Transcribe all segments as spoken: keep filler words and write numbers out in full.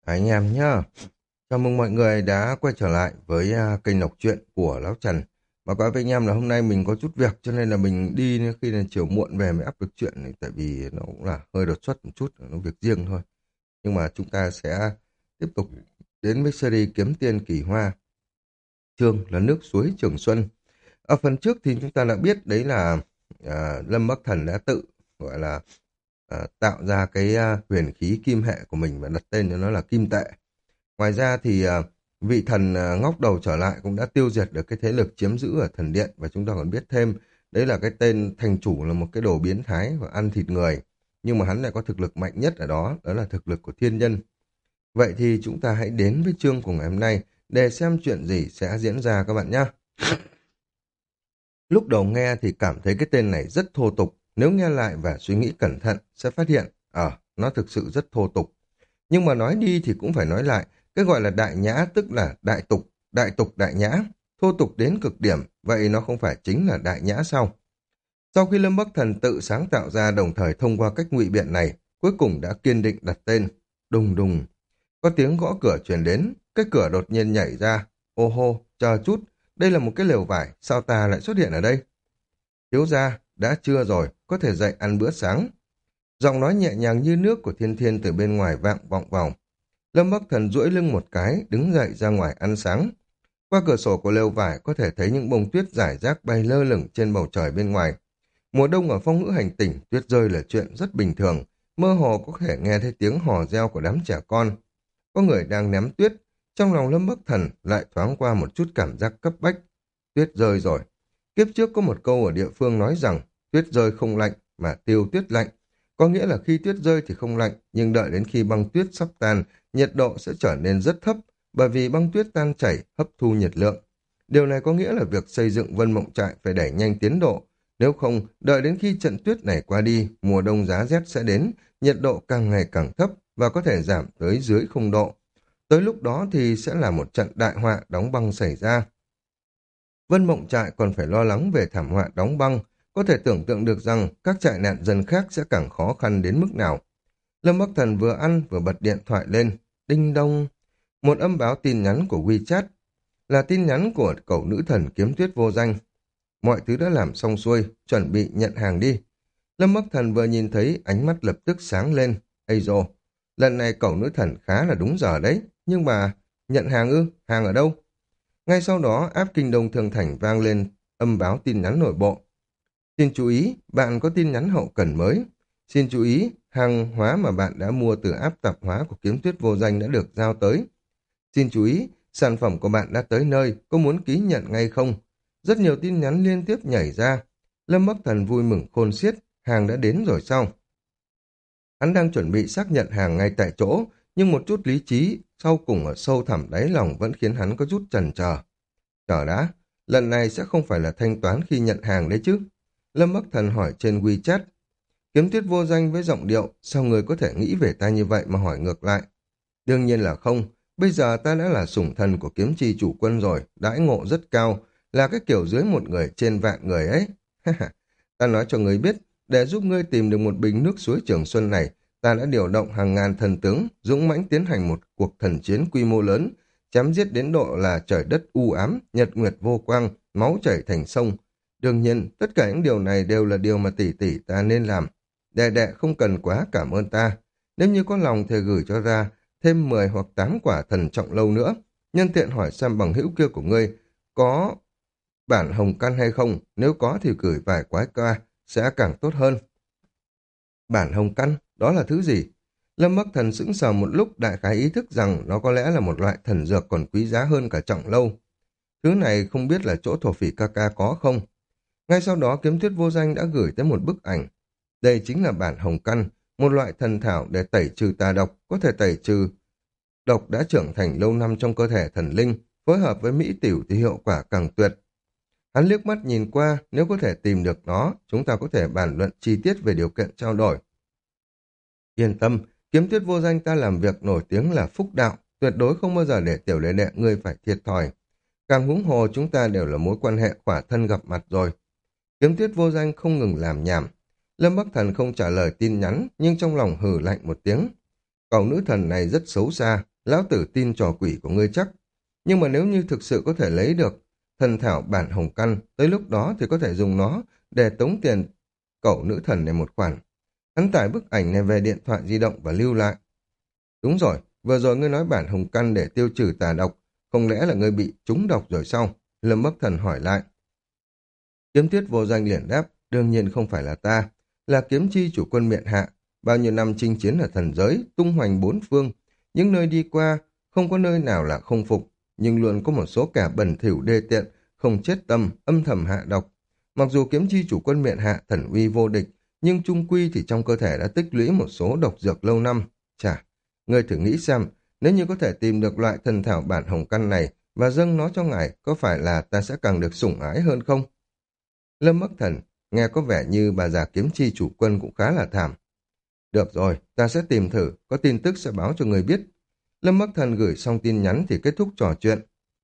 Hai anh em nhá. Chào mừng mọi người đã quay trở lại với à, kênh đọc truyện của Lão Trần. Báo cáo với anh em là hôm nay mình có chút việc cho nên là mình đi khi là chiều muộn về mới up được truyện này, tại vì nó cũng là hơi đột xuất một chút, nó việc riêng thôi. Nhưng mà chúng ta sẽ tiếp tục đến với series Kiếm Tiền Kỳ Hoa, chương là nước suối Trường Xuân. Ở phần trước thì chúng ta đã biết đấy là à, Lâm Bắc Thần đã tự gọi là à, tạo ra cái à, huyền khí kim hệ của mình và đặt tên cho nó là Kim Tệ. Ngoài ra thì à, vị thần à, ngóc đầu trở lại cũng đã tiêu diệt được cái thế lực chiếm giữ ở thần điện, và chúng ta còn biết thêm đấy là cái tên thành chủ là một cái đồ biến thái và ăn thịt người, nhưng mà hắn lại có thực lực mạnh nhất ở đó, đó là thực lực của thiên nhân. Vậy thì chúng ta hãy đến với chương của ngày hôm nay để xem chuyện gì sẽ diễn ra các bạn nhé. Lúc đầu nghe thì cảm thấy cái tên này rất thô tục, nếu nghe lại và suy nghĩ cẩn thận sẽ phát hiện, ờ, nó thực sự rất thô tục. Nhưng mà nói đi thì cũng phải nói lại, cái gọi là đại nhã tức là đại tục, đại tục đại nhã, thô tục đến cực điểm, vậy nó không phải chính là đại nhã sao? Sau khi Lâm Bắc Thần tự sáng tạo ra đồng thời thông qua cách ngụy biện này, cuối cùng đã kiên định đặt tên. Đùng đùng, có tiếng gõ cửa truyền đến, cái cửa đột nhiên nhảy ra. Ô hô, chờ chút, đây là một cái lều vải, sao ta lại xuất hiện ở đây? Thiếu gia, đã trưa rồi, có thể dậy ăn bữa sáng. Giọng nói nhẹ nhàng như nước của Thiên Thiên từ bên ngoài vang vọng vào. Lâm Bắc Thần duỗi lưng một cái, đứng dậy ra ngoài ăn sáng. Qua cửa sổ của lều vải có thể thấy những bông tuyết rải rác bay lơ lửng trên bầu trời bên ngoài. Mùa đông ở phong ngữ hành tỉnh, tuyết rơi là chuyện rất bình thường, mơ hồ có thể nghe thấy tiếng hò reo của đám trẻ con. Có người đang ném tuyết, trong lòng Lâm Bắc Thần lại thoáng qua một chút cảm giác cấp bách. Tuyết rơi rồi. Kiếp trước có một câu ở địa phương nói rằng tuyết rơi không lạnh mà tiêu tuyết lạnh. Có nghĩa là khi tuyết rơi thì không lạnh, nhưng đợi đến khi băng tuyết sắp tan, nhiệt độ sẽ trở nên rất thấp, bởi vì băng tuyết tan chảy, hấp thu nhiệt lượng. Điều này có nghĩa là việc xây dựng Vân Mộng Trại phải đẩy nhanh tiến độ. Nếu không, đợi đến khi trận tuyết này qua đi, mùa đông giá rét sẽ đến, nhiệt độ càng ngày càng thấp và có thể giảm tới dưới không độ. Tới lúc đó thì sẽ là một trận đại họa đóng băng xảy ra. Vân Mộng Trại còn phải lo lắng về thảm họa đóng băng, có thể tưởng tượng được rằng các trại nạn dân khác sẽ càng khó khăn đến mức nào. Lâm Bắc Thần vừa ăn vừa bật điện thoại lên. Đinh đông. Một âm báo tin nhắn của WeChat. Là tin nhắn của cậu nữ thần kiếm tuyết vô danh. Mọi thứ đã làm xong xuôi, chuẩn bị nhận hàng đi. Lâm Bắc Thần vừa nhìn thấy ánh mắt lập tức sáng lên. Ây dồ, lần này cậu nữ thần khá là đúng giờ đấy. Nhưng mà, nhận hàng ư? Hàng ở đâu? Ngay sau đó, áp Kinh Đông Thương Thành vang lên âm báo tin nhắn nội bộ. Xin chú ý, bạn có tin nhắn hậu cần mới. Xin chú ý, hàng hóa mà bạn đã mua từ áp tạp hóa của kiếm tuyết vô danh đã được giao tới. Xin chú ý, sản phẩm của bạn đã tới nơi, có muốn ký nhận ngay không? Rất nhiều tin nhắn liên tiếp nhảy ra. Lâm Bắc Thần vui mừng khôn xiết, hàng đã đến rồi sao? Hắn đang chuẩn bị xác nhận hàng ngay tại chỗ, nhưng một chút lý trí sau cùng ở sâu thẳm đáy lòng vẫn khiến hắn có chút chần chờ. Chờ đã, lần này sẽ không phải là thanh toán khi nhận hàng đấy chứ? Lâm Bắc Thần hỏi trên WeChat. Kiếm tuyết vô danh với giọng điệu, sao người có thể nghĩ về ta như vậy mà hỏi ngược lại? Đương nhiên là không, bây giờ ta đã là sủng thần của kiếm chi chủ quân rồi, đãi ngộ rất cao, là cái kiểu dưới một người trên vạn người ấy. Ta nói cho người biết, để giúp ngươi tìm được một bình nước suối Trường Xuân này, ta đã điều động hàng ngàn thần tướng, dũng mãnh tiến hành một cuộc thần chiến quy mô lớn, chém giết đến độ là trời đất u ám, nhật nguyệt vô quang, máu chảy thành sông. Đương nhiên, tất cả những điều này đều là điều mà tỷ tỷ ta nên làm. Đệ đệ không cần quá cảm ơn ta. Nếu như có lòng thì gửi cho ra thêm mười hoặc tám quả thần trọng lâu nữa. Nhân tiện hỏi xem bằng hữu kia của ngươi có bản hồng căn hay không, nếu có thì gửi vài quái ca, sẽ càng tốt hơn. Bản hồng căn, đó là thứ gì? Lâm Bắc Thần sững sờ một lúc, đại khái ý thức rằng nó có lẽ là một loại thần dược còn quý giá hơn cả trọng lâu. Thứ này không biết là chỗ thổ phỉ ca ca có không? Ngay sau đó kiếm tuyết vô danh đã gửi tới một bức ảnh. Đây chính là bản hồng căn, một loại thần thảo để tẩy trừ tà độc, có thể tẩy trừ độc đã trưởng thành lâu năm trong cơ thể thần linh, phối hợp với mỹ tiểu thì hiệu quả càng tuyệt. Hắn liếc mắt nhìn qua, nếu có thể tìm được nó, chúng ta có thể bàn luận chi tiết về điều kiện trao đổi. Yên tâm, kiếm tuyết vô danh ta làm việc nổi tiếng là phúc đạo, tuyệt đối không bao giờ để tiểu đệ đệ ngươi phải thiệt thòi. Càng huống hồ chúng ta đều là mối quan hệ khỏa thân gặp mặt rồi. Kiếm tuyết vô danh không ngừng làm nhảm. Lâm Bắc Thần không trả lời tin nhắn, nhưng trong lòng hừ lạnh một tiếng. Cậu nữ thần này rất xấu xa, lão tử tin trò quỷ của ngươi chắc. Nhưng mà nếu như thực sự có thể lấy được thần thảo bản hồng căn, tới lúc đó thì có thể dùng nó để tống tiền cậu nữ thần này một khoản. Hắn tải bức ảnh này về điện thoại di động và lưu lại. Đúng rồi, vừa rồi ngươi nói bản hồng căn để tiêu trừ tà độc, không lẽ là ngươi bị trúng độc rồi sao? Lâm Bắc Thần hỏi lại. Kiếm Tuyết vô danh liền đáp, đương nhiên không phải là ta, là kiếm chi chủ quân miện hạ, bao nhiêu năm chinh chiến ở thần giới, tung hoành bốn phương, những nơi đi qua, không có nơi nào là không phục, nhưng luôn có một số kẻ bẩn thỉu đê tiện, không chết tâm, âm thầm hạ độc. Mặc dù kiếm chi chủ quân miện hạ thần uy vô địch, nhưng chung quy thì trong cơ thể đã tích lũy một số độc dược lâu năm. Chà, ngươi thử nghĩ xem, nếu như có thể tìm được loại thần thảo bản hồng căn này và dâng nó cho ngài, có phải là ta sẽ càng được sủng ái hơn không? Lâm Bắc Thần, nghe có vẻ như bà già kiếm chi chủ quân cũng khá là thảm. Được rồi, ta sẽ tìm thử, có tin tức sẽ báo cho người biết. Lâm Bắc Thần gửi xong tin nhắn thì kết thúc trò chuyện.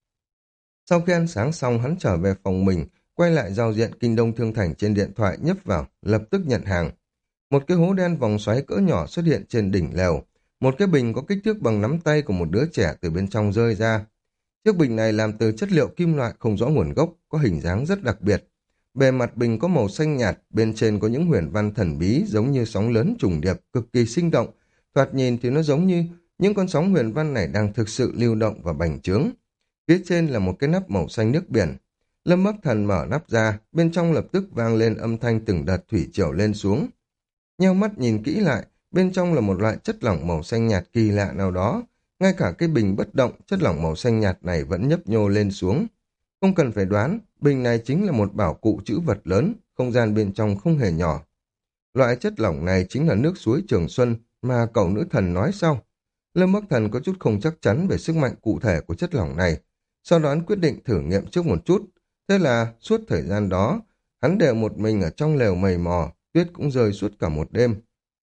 Sau khi ăn sáng xong, hắn trở về phòng mình, quay lại giao diện Kinh Đông Thương Thành trên điện thoại, nhấp vào, lập tức nhận hàng. Một cái hố đen vòng xoáy cỡ nhỏ xuất hiện trên đỉnh lều. Một cái bình có kích thước bằng nắm tay của một đứa trẻ từ bên trong rơi ra. Chiếc bình này làm từ chất liệu kim loại không rõ nguồn gốc, có hình dáng rất đặc biệt. Bề mặt bình có màu xanh nhạt, bên trên có những huyền văn thần bí giống như sóng lớn trùng điệp, cực kỳ sinh động. Thoạt nhìn thì nó giống như những con sóng huyền văn này đang thực sự lưu động và bành trướng. Phía trên là một cái nắp màu xanh nước biển. Lâm Bắc Thần mở nắp ra, bên trong lập tức vang lên âm thanh từng đợt thủy triều lên xuống. Nheo mắt nhìn kỹ lại, bên trong là một loại chất lỏng màu xanh nhạt kỳ lạ nào đó. Ngay cả cái bình bất động, chất lỏng màu xanh nhạt này vẫn nhấp nhô lên xuống. Không cần phải đoán, bình này chính là một bảo cụ trữ vật lớn, không gian bên trong không hề nhỏ. Loại chất lỏng này chính là nước suối Trường Xuân mà cậu nữ thần nói sau. Lâm Bắc Thần có chút không chắc chắn về sức mạnh cụ thể của chất lỏng này. Sau đó hắn quyết định thử nghiệm trước một chút. Thế là suốt thời gian đó, hắn đều một mình ở trong lều mầy mò, tuyết cũng rơi suốt cả một đêm.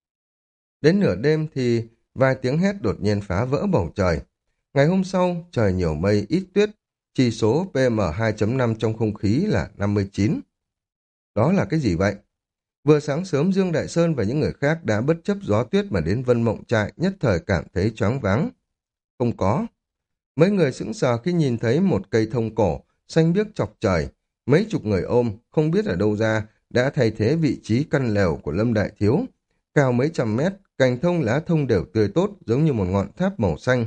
Đến nửa đêm thì vài tiếng hét đột nhiên phá vỡ bầu trời. Ngày hôm sau, trời nhiều mây ít tuyết, chỉ số P M hai chấm năm trong không khí là năm mươi chín. Đó là cái gì vậy? Vừa sáng sớm Dương Đại Sơn và những người khác đã bất chấp gió tuyết mà đến Vân Mộng Trại, nhất thời cảm thấy choáng váng. Không có. Mấy người sững sờ khi nhìn thấy một cây thông cổ, xanh biếc chọc trời. Mấy chục người ôm, không biết ở đâu ra, đã thay thế vị trí căn lều của Lâm Đại Thiếu. Cao mấy trăm mét, cành thông lá thông đều tươi tốt, giống như một ngọn tháp màu xanh.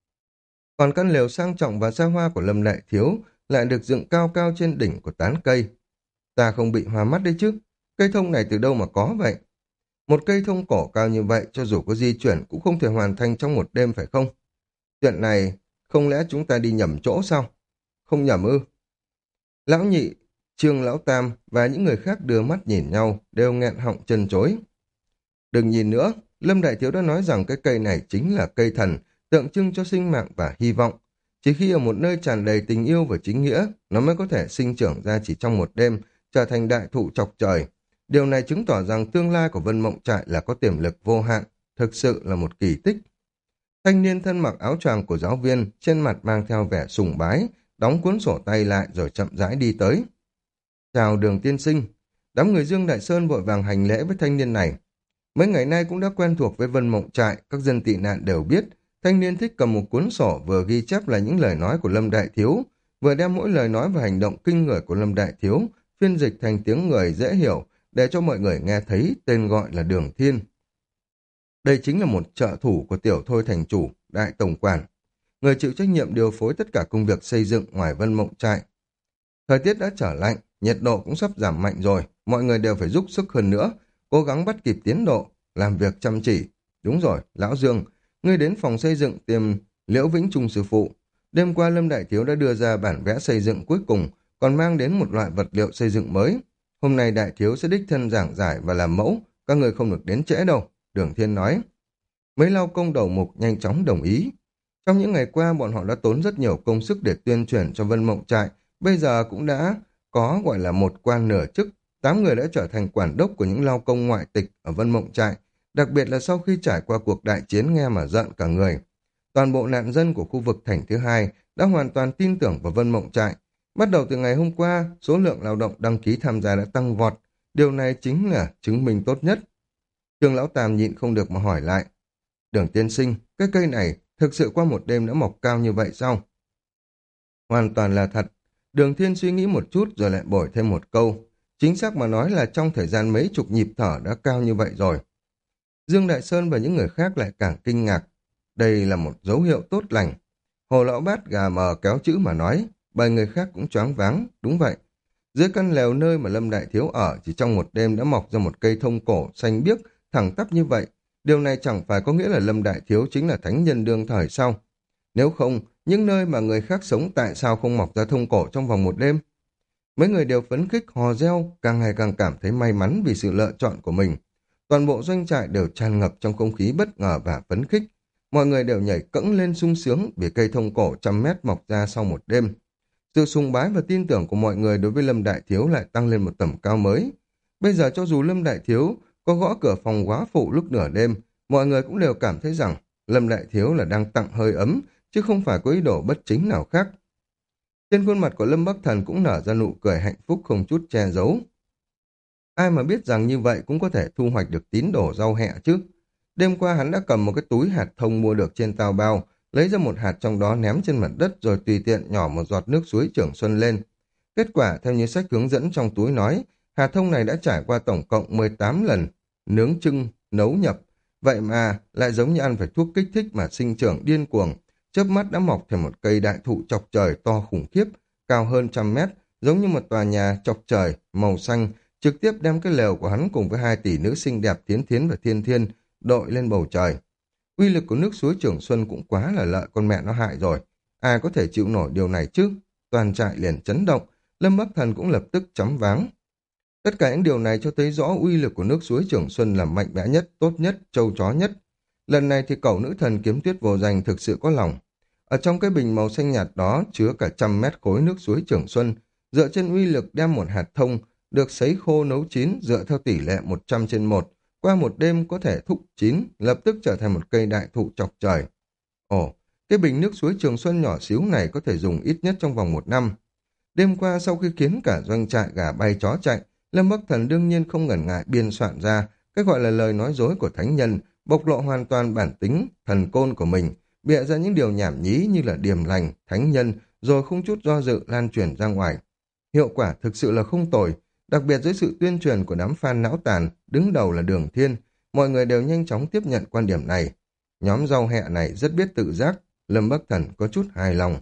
Còn căn lều sang trọng và xa hoa của Lâm Đại Thiếu lại được dựng cao cao trên đỉnh của tán cây. Ta không bị hoa mắt đấy chứ, cây thông này từ đâu mà có vậy? Một cây thông cổ cao như vậy, cho dù có di chuyển cũng không thể hoàn thành trong một đêm phải không? Chuyện này, không lẽ chúng ta đi nhầm chỗ sao? Không nhầm ư? Lão Nhị, Trương Lão Tam và những người khác đưa mắt nhìn nhau, đều nghẹn họng chân chối. Đừng nhìn nữa, Lâm Đại Thiếu đã nói rằng cái cây này chính là cây thần, tượng trưng cho sinh mạng và hy vọng. Chỉ khi ở một nơi tràn đầy tình yêu và chính nghĩa, nó mới có thể sinh trưởng ra chỉ trong một đêm, trở thành đại thụ chọc trời. Điều này chứng tỏ rằng tương lai của Vân Mộng Trại là có tiềm lực vô hạn, thực sự là một kỳ tích. Thanh niên thân mặc áo choàng của giáo viên, trên mặt mang theo vẻ sùng bái, đóng cuốn sổ tay lại rồi chậm rãi đi tới. Chào Đường tiên sinh. Đám người Dương Đại Sơn vội vàng hành lễ với thanh niên này. Mấy ngày nay cũng đã quen thuộc với Vân Mộng Trại, các dân tị nạn đều biết, thanh niên thích cầm một cuốn sổ vừa ghi chép lại những lời nói của Lâm Đại Thiếu, vừa đem mỗi lời nói và hành động kinh người của Lâm Đại Thiếu, phiên dịch thành tiếng người dễ hiểu, để cho mọi người nghe thấy tên gọi là Đường Thiên. Đây chính là một trợ thủ của Tiểu Thôi thành chủ, đại tổng quản, người chịu trách nhiệm điều phối tất cả công việc xây dựng ngoài Vân Mộng Trại. Thời tiết đã trở lạnh, nhiệt độ cũng sắp giảm mạnh rồi, mọi người đều phải giúp sức hơn nữa, cố gắng bắt kịp tiến độ, làm việc chăm chỉ. Đúng rồi, Lão Dương, ngươi đến phòng xây dựng tìm Liễu Vĩnh Trung sư phụ. Đêm qua Lâm Đại Thiếu đã đưa ra bản vẽ xây dựng cuối cùng, còn mang đến một loại vật liệu xây dựng mới. Hôm nay Đại Thiếu sẽ đích thân giảng giải và làm mẫu, các người không được đến trễ đâu, Đường Thiên nói. Mấy lao công đầu mục nhanh chóng đồng ý. Trong những ngày qua bọn họ đã tốn rất nhiều công sức để tuyên truyền cho Vân Mộng Trại, bây giờ cũng đã có gọi là một quan nửa chức. Tám người đã trở thành quản đốc của những lao công ngoại tịch ở Vân Mộng Trại, đặc biệt là sau khi trải qua cuộc đại chiến nghe mà giận cả người. Toàn bộ nạn dân của khu vực thành thứ hai đã hoàn toàn tin tưởng vào Vân Mộng Trại. Bắt đầu từ ngày hôm qua, số lượng lao động đăng ký tham gia đã tăng vọt. Điều này chính là chứng minh tốt nhất. Trương Lão Tam nhịn không được mà hỏi lại. Đường tiên sinh, cái cây này thực sự qua một đêm đã mọc cao như vậy sao? Hoàn toàn là thật. Đường Thiên suy nghĩ một chút rồi lại bổ thêm một câu. Chính xác mà nói là trong thời gian mấy chục nhịp thở đã cao như vậy rồi. Dương Đại Sơn và những người khác lại càng kinh ngạc. Đây là một dấu hiệu tốt lành. Hồ Lão Bát gà mờ kéo chữ mà nói, bảy người khác cũng choáng váng, đúng vậy. Dưới căn lều nơi mà Lâm Đại Thiếu ở chỉ trong một đêm đã mọc ra một cây thông cổ xanh biếc, thẳng tắp như vậy. Điều này chẳng phải có nghĩa là Lâm Đại Thiếu chính là thánh nhân đương thời sao? Nếu không, những nơi mà người khác sống tại sao không mọc ra thông cổ trong vòng một đêm? Mấy người đều phấn khích hò reo, càng ngày càng cảm thấy may mắn vì sự lựa chọn của mình. Toàn bộ doanh trại đều tràn ngập trong không khí bất ngờ và phấn khích. Mọi người đều nhảy cẫng lên sung sướng vì cây thông cổ trăm mét mọc ra sau một đêm. Sự sùng bái và tin tưởng của mọi người đối với Lâm Đại Thiếu lại tăng lên một tầm cao mới. Bây giờ cho dù Lâm Đại Thiếu có gõ cửa phòng góa phụ lúc nửa đêm, mọi người cũng đều cảm thấy rằng Lâm Đại Thiếu là đang tặng hơi ấm, chứ không phải có ý đồ bất chính nào khác. Trên khuôn mặt của Lâm Bắc Thần cũng nở ra nụ cười hạnh phúc không chút che giấu. Ai mà biết rằng như vậy cũng có thể thu hoạch được tín đồ rau hẹ chứ. Đêm qua hắn đã cầm một cái túi hạt thông mua được trên tàu bao, lấy ra một hạt trong đó ném trên mặt đất rồi tùy tiện nhỏ một giọt nước suối Trường Xuân lên. Kết quả theo như sách hướng dẫn trong túi nói, hạt thông này đã trải qua tổng cộng mười tám lần nướng trưng, nấu nhập. Vậy mà lại giống như ăn phải thuốc kích thích mà sinh trưởng điên cuồng. Chớp mắt đã mọc thành một cây đại thụ chọc trời to khủng khiếp, cao hơn trăm mét, giống như một tòa nhà chọc trời, màu xanh, trực tiếp đem cái lều của hắn cùng với hai tỷ nữ xinh đẹp Thiến Thiến và Thiên Thiên đội lên bầu trời. Uy lực của nước suối Trường Xuân cũng quá là lợi con mẹ nó hại rồi. Ai có thể chịu nổi điều này chứ? Toàn trại liền chấn động, Lâm Bắc Thần cũng lập tức chấm váng. Tất cả những điều này cho thấy rõ uy lực của nước suối Trường Xuân là mạnh mẽ nhất, tốt nhất, trâu chó nhất. Lần này thì cậu nữ thần Kiếm Tuyết Vô Danh thực sự có lòng. Ở trong cái bình màu xanh nhạt đó chứa cả trăm mét khối nước suối Trường Xuân, dựa trên uy lực đem một hạt thông được sấy khô nấu chín dựa theo tỷ lệ một trăm trên một, qua một đêm có thể thúc chín, lập tức trở thành một cây đại thụ chọc trời. Ồ, cái bình nước suối Trường Xuân nhỏ xíu này có thể dùng ít nhất trong vòng một năm. Đêm qua sau khi khiến cả doanh trại gà bay chó chạy, Lâm Bắc Thần đương nhiên không ngần ngại biên soạn ra cái gọi là lời nói dối của thánh nhân, bộc lộ hoàn toàn bản tính, thần côn của mình, bịa ra những điều nhảm nhí như là điềm lành, thánh nhân, rồi không chút do dự lan truyền ra ngoài. Hiệu quả thực sự là không tồi, đặc biệt dưới sự tuyên truyền của đám fan não tàn, đứng đầu là Đường Thiên, mọi người đều nhanh chóng tiếp nhận quan điểm này. Nhóm rau hẹ này rất biết tự giác, Lâm Bắc Thần có chút hài lòng.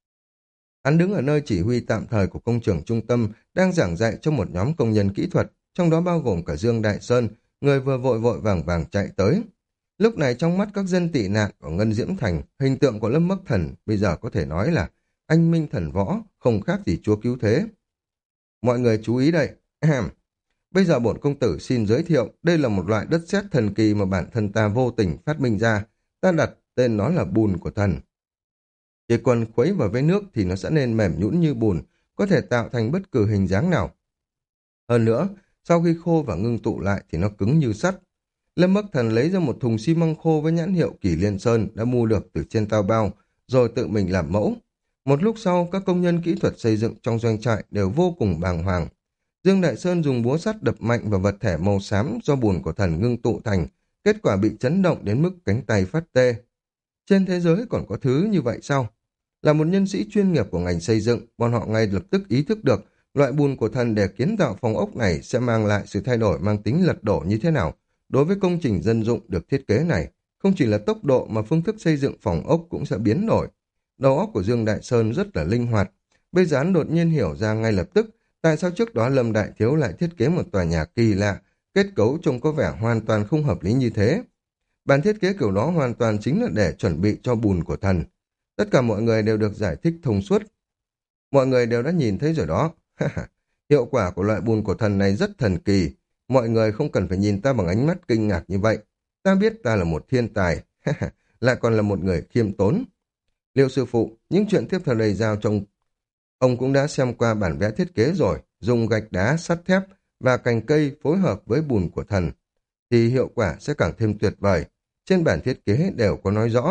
Hắn đứng ở nơi chỉ huy tạm thời của công trường trung tâm, đang giảng dạy cho một nhóm công nhân kỹ thuật, trong đó bao gồm cả Dương Đại Sơn, người vừa vội vội vàng vàng chạy tới. Lúc này trong mắt các dân tị nạn của Ngân Diễm Thành, hình tượng của Lâm Bắc Thần bây giờ có thể nói là anh minh thần võ, không khác gì chúa cứu thế. Mọi người chú ý đây. Bây giờ bổn công tử xin giới thiệu, đây là một loại đất sét thần kỳ mà bản thân ta vô tình phát minh ra. Ta đặt tên nó là bùn của thần. Chỉ cần khuấy vào với nước thì nó sẽ nên mềm nhũn như bùn, có thể tạo thành bất cứ hình dáng nào. Hơn nữa, sau khi khô và ngưng tụ lại thì nó cứng như sắt. Lâm Bắc Thần lấy ra một thùng xi măng khô với nhãn hiệu Kỳ Liên Sơn đã mua được từ trên tàu bao, rồi tự mình làm mẫu. Một lúc sau, các công nhân kỹ thuật xây dựng trong doanh trại đều vô cùng bàng hoàng. Dương Đại Sơn dùng búa sắt đập mạnh vào vật thể màu xám do bùn của thần ngưng tụ thành, kết quả bị chấn động đến mức cánh tay phát tê. Trên thế giới còn có thứ như vậy sao? Là một nhân sĩ chuyên nghiệp của ngành xây dựng, bọn họ ngay lập tức ý thức được loại bùn của thần để kiến tạo phòng ốc này sẽ mang lại sự thay đổi mang tính lật đổ như thế nào. Đối với công trình dân dụng được thiết kế này, không chỉ là tốc độ mà phương thức xây dựng phòng ốc cũng sẽ biến đổi. Đầu óc của Dương Đại Sơn rất là linh hoạt. Bây giờ hắn đột nhiên hiểu ra ngay lập tức tại sao trước đó Lâm Đại Thiếu lại thiết kế một tòa nhà kỳ lạ, kết cấu trông có vẻ hoàn toàn không hợp lý như thế. Bản thiết kế kiểu đó hoàn toàn chính là để chuẩn bị cho bùn của thần. Tất cả mọi người đều được giải thích thông suốt. Mọi người đều đã nhìn thấy rồi đó. Hiệu quả của loại bùn của thần này rất thần kỳ. Mọi người không cần phải nhìn ta bằng ánh mắt kinh ngạc như vậy. Ta biết ta là một thiên tài, lại còn là một người khiêm tốn. Liệu sư phụ, những chuyện tiếp theo đây giao trong... Ông cũng đã xem qua bản vẽ thiết kế rồi, dùng gạch đá, sắt thép và cành cây phối hợp với bùn của thần, thì hiệu quả sẽ càng thêm tuyệt vời. Trên bản thiết kế đều có nói rõ.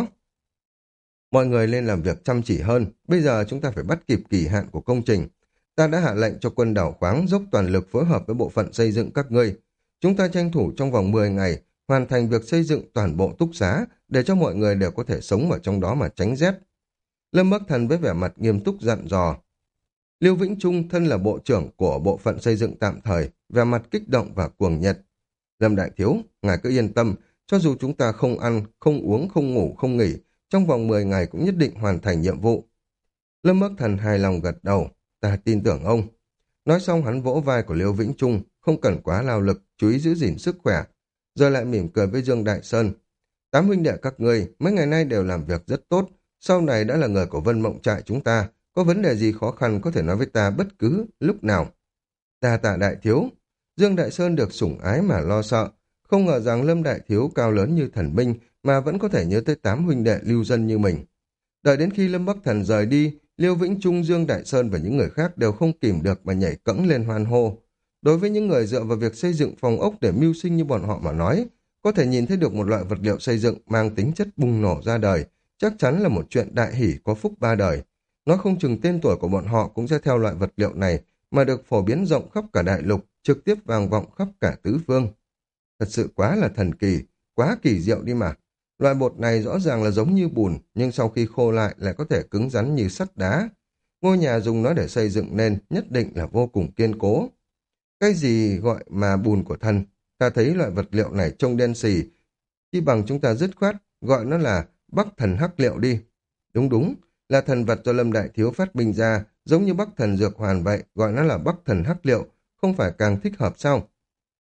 Mọi người lên làm việc chăm chỉ hơn, bây giờ chúng ta phải bắt kịp kỳ hạn của công trình. Ta đã hạ lệnh cho quân đảo khoáng dốc toàn lực phối hợp với bộ phận xây dựng các ngươi. Chúng ta tranh thủ trong vòng mười ngày hoàn thành việc xây dựng toàn bộ túc xá để cho mọi người đều có thể sống ở trong đó mà tránh rét. Lâm Bắc Thần với vẻ mặt nghiêm túc dặn dò. Lưu Vĩnh Trung thân là bộ trưởng của bộ phận xây dựng tạm thời, vẻ mặt kích động và cuồng nhiệt. Lâm Đại Thiếu, ngài cứ yên tâm, cho dù chúng ta không ăn, không uống, không ngủ, không nghỉ, trong vòng mười ngày cũng nhất định hoàn thành nhiệm vụ. Lâm Bắc Thần hài lòng gật đầu, ta tin tưởng ông. Nói xong hắn vỗ vai của Lưu Vĩnh Trung, không cần quá lao lực, chú ý giữ gìn sức khỏe. Giờ lại mỉm cười với Dương Đại Sơn. Tám huynh đệ các ngươi mấy ngày nay đều làm việc rất tốt, sau này đã là người của Vân Mộng Trại chúng ta, có vấn đề gì khó khăn có thể nói với ta bất cứ lúc nào. Ta tạ Đại Thiếu. Dương Đại Sơn được sủng ái mà lo sợ, không ngờ rằng Lâm Đại Thiếu cao lớn như thần minh mà vẫn có thể nhớ tới tám huynh đệ lưu dân như mình. Đợi đến khi Lâm Bắc Thần rời đi, Liêu Vĩnh Trung, Dương Đại Sơn và những người khác đều không kìm được mà nhảy cẫng lên hoan hô. Đối với những người dựa vào việc xây dựng phòng ốc để mưu sinh như bọn họ mà nói, có thể nhìn thấy được một loại vật liệu xây dựng mang tính chất bùng nổ ra đời, chắc chắn là một chuyện đại hỷ có phúc ba đời. Nói không chừng tên tuổi của bọn họ cũng sẽ theo loại vật liệu này mà được phổ biến rộng khắp cả đại lục, trực tiếp vang vọng khắp cả tứ phương. Thật sự quá là thần kỳ, quá kỳ diệu đi mà. Loại bột này rõ ràng là giống như bùn, nhưng sau khi khô lại lại có thể cứng rắn như sắt đá. Ngôi nhà dùng nó để xây dựng nên nhất định là vô cùng kiên cố. Cái gì gọi mà bùn của thần? Ta thấy loại vật liệu này trông đen xì, chi bằng chúng ta dứt khoát, gọi nó là Bắc Thần Hắc Liệu đi. Đúng đúng, là thần vật do Lâm Đại Thiếu phát minh ra, giống như Bắc Thần Dược Hoàn vậy, gọi nó là Bắc Thần Hắc Liệu, không phải càng thích hợp sao?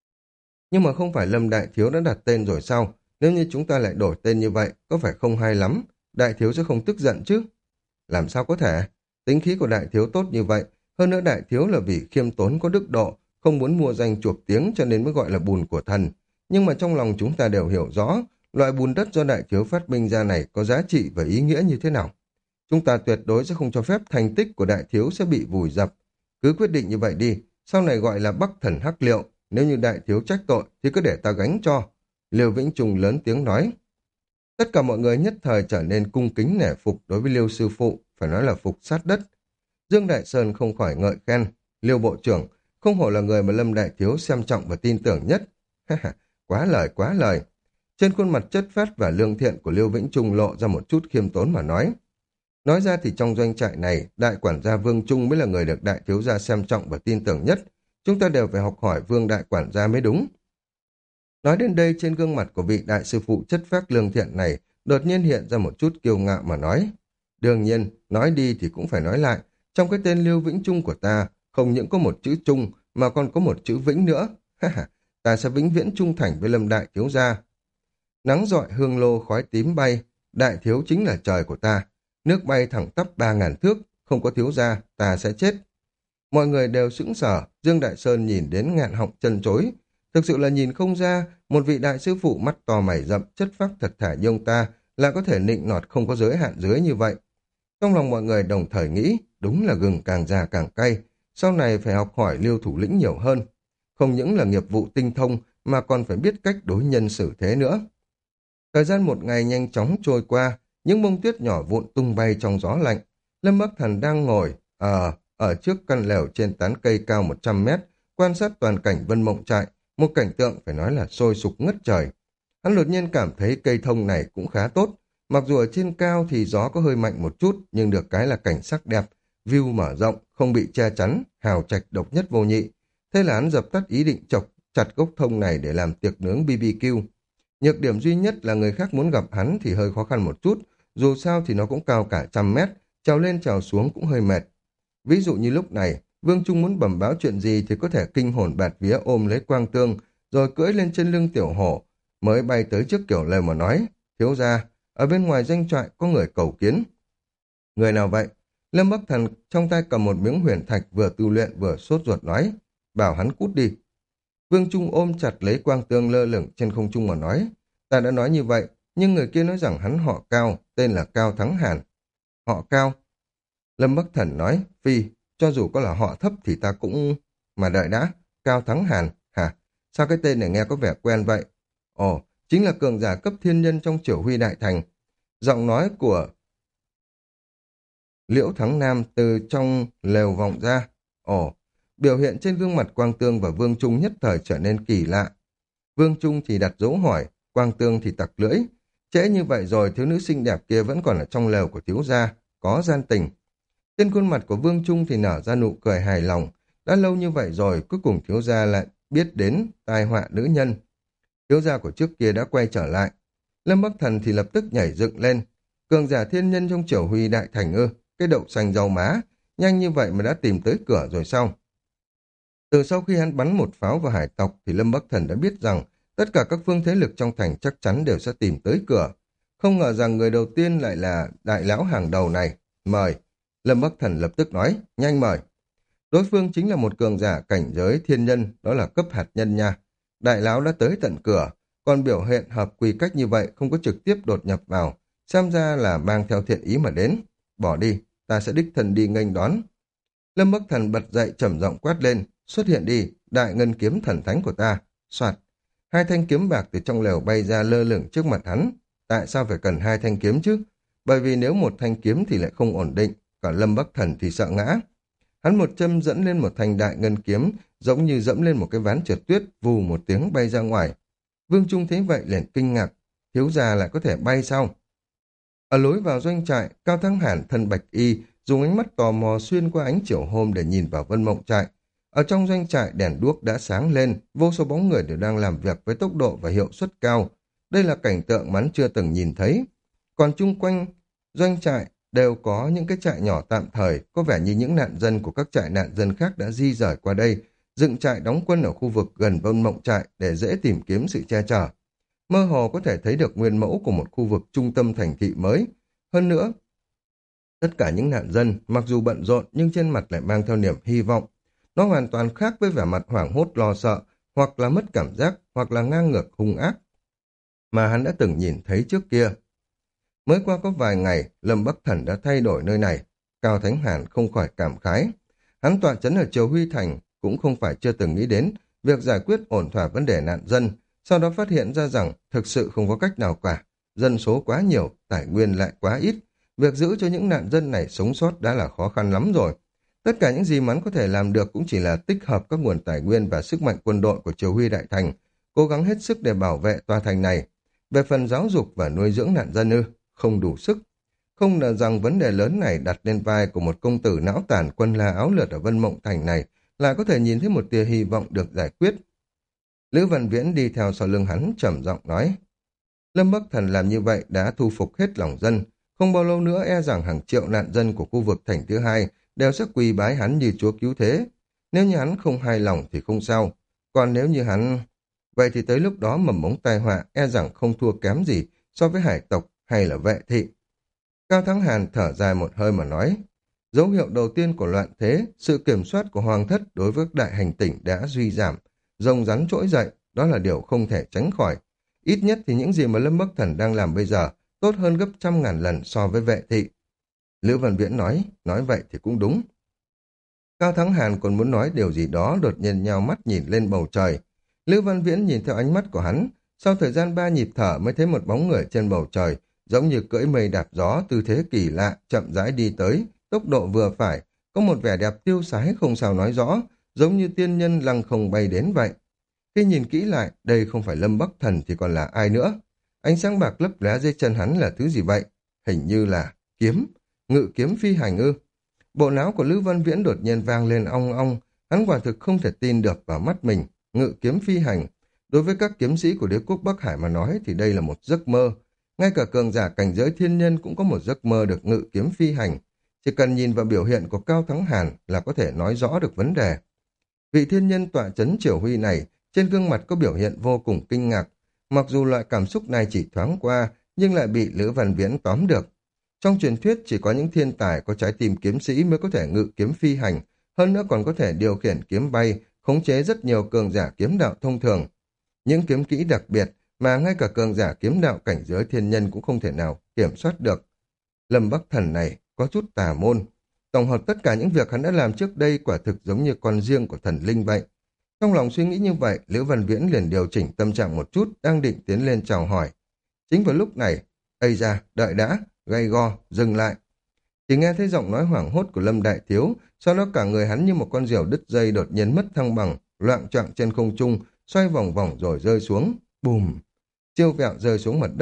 Nhưng mà không phải Lâm Đại Thiếu đã đặt tên rồi sao? Nếu như chúng ta lại đổi tên như vậy, có phải không hay lắm? Đại Thiếu sẽ không tức giận chứ? Làm sao có thể? Tính khí của Đại Thiếu tốt như vậy, hơn nữa Đại Thiếu là vì khiêm tốn có đức độ, không muốn mua danh chuộc tiếng cho nên mới gọi là bùn của thần. Nhưng mà trong lòng chúng ta đều hiểu rõ, loại bùn đất do Đại Thiếu phát minh ra này có giá trị và ý nghĩa như thế nào. Chúng ta tuyệt đối sẽ không cho phép thành tích của Đại Thiếu sẽ bị vùi dập. Cứ quyết định như vậy đi, sau này gọi là Bắc Thần Hắc Liệu, nếu như Đại Thiếu trách tội thì cứ để ta gánh cho. Liêu Vĩnh Trung lớn tiếng nói. Tất cả mọi người nhất thời trở nên cung kính nể phục đối với Liêu sư phụ, phải nói là phục sát đất. Dương Đại Sơn không khỏi ngợi khen. Liêu bộ trưởng, không hổ là người mà Lâm Đại Thiếu xem trọng và tin tưởng nhất. Quá lời, quá lời. Trên khuôn mặt chất phát và lương thiện của Liêu Vĩnh Trung lộ ra một chút khiêm tốn mà nói. Nói ra thì trong doanh trại này, đại quản gia Vương Trung mới là người được Đại Thiếu gia xem trọng và tin tưởng nhất. Chúng ta đều phải học hỏi Vương đại quản gia mới đúng. Nói đến đây, trên gương mặt của vị đại sư phụ chất phác lương thiện này đột nhiên hiện ra một chút kiêu ngạo mà nói. Đương nhiên, nói đi thì cũng phải nói lại, trong cái tên Liêu Vĩnh Trung của ta, không những có một chữ Trung mà còn có một chữ Vĩnh nữa. Ta sẽ vĩnh viễn trung thành với Lâm Đại Thiếu gia. Nắng rọi hương lô khói tím bay, Đại Thiếu chính là trời của ta. Nước bay thẳng tắp ba ngàn thước, không có thiếu gia, ta sẽ chết. Mọi người đều sững sờ, Dương Đại Sơn nhìn đến ngạn họng chân chối. Thực sự là nhìn không ra, một vị đại sư phụ mắt to mày rậm, chất phác thật thà như ông ta, là có thể nịnh nọt không có giới hạn dưới như vậy. Trong lòng mọi người đồng thời nghĩ, đúng là gừng càng già càng cay, sau này phải học hỏi Liêu thủ lĩnh nhiều hơn. Không những là nghiệp vụ tinh thông, mà còn phải biết cách đối nhân xử thế nữa. Thời gian một ngày nhanh chóng trôi qua, những bông tuyết nhỏ vụn tung bay trong gió lạnh. Lâm Bắc Thần đang ngồi, ở, ở trước căn lều trên tán cây cao một trăm mét, quan sát toàn cảnh Vân Mộng Trại, một cảnh tượng phải nói là sôi sục ngất trời. Hắn đột nhiên cảm thấy cây thông này cũng khá tốt, mặc dù ở trên cao thì gió có hơi mạnh một chút, nhưng được cái là cảnh sắc đẹp, view mở rộng, không bị che chắn, hào trạch độc nhất vô nhị. Thế là hắn dập tắt ý định chọc chặt gốc thông này để làm tiệc nướng bê bê kiu. Nhược điểm duy nhất là người khác muốn gặp hắn thì hơi khó khăn một chút, dù sao thì nó cũng cao cả trăm mét, trèo lên trèo xuống cũng hơi mệt. Ví dụ như lúc này, Vương Trung muốn bẩm báo chuyện gì thì có thể kinh hồn bạt vía ôm lấy Quang Tương, rồi cưỡi lên trên lưng tiểu hổ, mới bay tới trước kiểu lời mà nói, thiếu gia, ở bên ngoài doanh trại có người cầu kiến. Người nào vậy? Lâm Bắc Thần trong tay cầm một miếng huyền thạch vừa tu luyện vừa sốt ruột nói, bảo hắn cút đi. Vương Trung ôm chặt lấy Quang Tương lơ lửng trên không trung mà nói, ta đã nói như vậy, nhưng người kia nói rằng hắn họ Cao, tên là Cao Thắng Hàn. Họ Cao? Lâm Bắc Thần nói, phi, cho dù có là họ thấp thì ta cũng... Mà đợi đã, Cao Thắng Hàn, hả? Sao cái tên này nghe có vẻ quen vậy? Ồ, chính là cường giả cấp thiên nhân trong Triều Huy Đại Thành. Giọng nói của Liễu Thắng Nam từ trong lều vọng ra. Ồ, biểu hiện trên gương mặt Quang Tương và Vương Trung nhất thời trở nên kỳ lạ. Vương Trung thì đặt dấu hỏi, Quang Tương thì tặc lưỡi. Trên Trễ như vậy rồi, thiếu nữ xinh đẹp kia vẫn còn ở trong lều của thiếu gia, có gian tình. Trên khuôn mặt của Vương Trung thì nở ra nụ cười hài lòng. Đã lâu như vậy rồi, cuối cùng thiếu gia lại biết đến tai họa nữ nhân. Thiếu gia của trước kia đã quay trở lại. Lâm Bắc Thần thì lập tức nhảy dựng lên. Cường giả thiên nhân trong Triều Huy đại thành ư, cái đậu xanh rau má, nhanh như vậy mà đã tìm tới cửa rồi sao? Từ sau khi hắn bắn một pháo vào hải tộc thì Lâm Bắc Thần đã biết rằng tất cả các phương thế lực trong thành chắc chắn đều sẽ tìm tới cửa. Không ngờ rằng người đầu tiên lại là đại lão hàng đầu này. Mời. Lâm Bắc Thần lập tức nói, nhanh mời. Đối phương chính là một cường giả cảnh giới thiên nhân, đó là cấp hạt nhân nha. Đại lão đã tới tận cửa, còn biểu hiện hợp quy cách như vậy không có trực tiếp đột nhập vào, xem ra là mang theo thiện ý mà đến. Bỏ đi, ta sẽ đích thân đi nghênh đón. Lâm Bắc Thần bật dậy trầm giọng quát lên, xuất hiện đi, đại ngân kiếm thần thánh của ta. Soạt, hai thanh kiếm bạc từ trong lều bay ra lơ lửng trước mặt hắn. Tại sao phải cần hai thanh kiếm chứ? Bởi vì nếu một thanh kiếm thì lại không ổn định, còn Lâm Bắc Thần thì sợ ngã. Hắn một châm dẫn lên một thanh đại ngân kiếm, giống như dẫm lên một cái ván trượt tuyết, vù một tiếng bay ra ngoài. Vương Trung thấy vậy liền kinh ngạc, thiếu gia lại có thể bay sao? Ở lối vào doanh trại, Cao Thắng Hàn thân bạch y, dùng ánh mắt tò mò xuyên qua ánh chiều hôm để nhìn vào Vân Mộng trại. Ở trong doanh trại đèn đuốc đã sáng lên, vô số bóng người đều đang làm việc với tốc độ và hiệu suất cao. Đây là cảnh tượng mà hắn chưa từng nhìn thấy. Còn chung quanh doanh trại đều có những cái trại nhỏ tạm thời, có vẻ như những nạn dân của các trại nạn dân khác đã di rời qua đây, dựng trại đóng quân ở khu vực gần Vân Mộng trại để dễ tìm kiếm sự che chở. Mơ hồ có thể thấy được nguyên mẫu của một khu vực trung tâm thành thị mới. Hơn nữa, tất cả những nạn dân, mặc dù bận rộn nhưng trên mặt lại mang theo niềm hy vọng. Nó hoàn toàn khác với vẻ mặt hoảng hốt lo sợ, hoặc là mất cảm giác, hoặc là ngang ngược hung ác, mà hắn đã từng nhìn thấy trước kia. Mới qua có vài ngày, Lâm Bắc Thần đã thay đổi nơi này. Cao Thánh Hàn không khỏi cảm khái. Hắn tọa chấn ở Triều Huy Thành cũng không phải chưa từng nghĩ đến việc giải quyết ổn thỏa vấn đề nạn dân, sau đó phát hiện ra rằng thực sự không có cách nào cả. Dân số quá nhiều, tài nguyên lại quá ít. Việc giữ cho những nạn dân này sống sót đã là khó khăn lắm rồi. Tất cả những gì mà hắn có thể làm được cũng chỉ là tích hợp các nguồn tài nguyên và sức mạnh quân đội của Triều Huy Đại Thành, cố gắng hết sức để bảo vệ tòa thành này. Về phần giáo dục và nuôi dưỡng nạn dân ư, không đủ sức. Không ngờ rằng vấn đề lớn này đặt lên vai của một công tử não tàn quân la áo lượt ở Vân Mộng Thành này lại có thể nhìn thấy một tia hy vọng được giải quyết. Lữ Văn Viễn đi theo sau lưng hắn trầm giọng nói. Lâm Bắc Thần làm như vậy đã thu phục hết lòng dân. Không bao lâu nữa e rằng hàng triệu nạn dân của khu vực thành thứ hai đều sẽ quỳ bái hắn như chúa cứu thế. Nếu như hắn không hài lòng thì không sao. Còn nếu như hắn... Vậy thì tới lúc đó mầm mống tai họa e rằng không thua kém gì so với hải tộc hay là vệ thị. Cao Thắng Hàn thở dài một hơi mà nói. Dấu hiệu đầu tiên của loạn thế, sự kiểm soát của hoàng thất đối với đại hành tỉnh đã suy giảm. Rồng rắn trỗi dậy, đó là điều không thể tránh khỏi. Ít nhất thì những gì mà Lâm Bắc Thần đang làm bây giờ tốt hơn gấp trăm ngàn lần so với vệ thị. Lữ Văn Viễn nói, nói vậy thì cũng đúng. Cao Thắng Hàn còn muốn nói điều gì đó, đột nhiên nhao mắt nhìn lên bầu trời. Lữ Văn Viễn nhìn theo ánh mắt của hắn, sau thời gian ba nhịp thở mới thấy một bóng người trên bầu trời, giống như cưỡi mây đạp gió, tư thế kỳ lạ, chậm rãi đi tới, tốc độ vừa phải, có một vẻ đẹp tiêu sái không sao nói rõ, giống như tiên nhân lăng không bay đến vậy. Khi nhìn kỹ lại, đây không phải Lâm Bắc Thần thì còn là ai nữa. Ánh sáng bạc lấp lóe dưới chân hắn là thứ gì vậy? Hình như là kiếm, ngự kiếm phi hành ư. Bộ não của Lữ Văn Viễn đột nhiên vang lên ong ong, hắn quả thực không thể tin được vào mắt mình. Ngự kiếm phi hành, đối với các kiếm sĩ của đế quốc Bắc Hải mà nói thì đây là một giấc mơ. Ngay cả cường giả cảnh giới thiên nhân cũng có một giấc mơ được ngự kiếm phi hành. Chỉ cần nhìn vào biểu hiện của Cao Thắng Hàn là có thể nói rõ được vấn đề. Vị thiên nhân tọa chấn Triều Huy này, trên gương mặt có biểu hiện vô cùng kinh ngạc. Mặc dù loại cảm xúc này chỉ thoáng qua, nhưng lại bị Lữ Văn Viễn tóm được. Trong truyền thuyết chỉ có những thiên tài có trái tim kiếm sĩ mới có thể ngự kiếm phi hành, hơn nữa còn có thể điều khiển kiếm bay, khống chế rất nhiều cường giả kiếm đạo thông thường. Những kiếm kỹ đặc biệt mà ngay cả cường giả kiếm đạo cảnh giới thiên nhân cũng không thể nào kiểm soát được. Lâm Bắc Thần này có chút tà môn. Tổng hợp tất cả những việc hắn đã làm trước đây quả thực giống như con riêng của thần linh vậy. Trong lòng suy nghĩ như vậy, Liễu Văn Viễn liền điều chỉnh tâm trạng một chút, đang định tiến lên chào hỏi. Chính vào lúc này, ây da, đợi đã, gay go, dừng lại. Chỉ nghe thấy giọng nói hoảng hốt của Lâm Đại Thiếu, sau đó cả người hắn như một con diều đứt dây đột nhiên mất thăng bằng, loạng choạng trên không trung, xoay vòng vòng rồi rơi xuống, bùm. Chiêu vẹo rơi xuống mặt đất,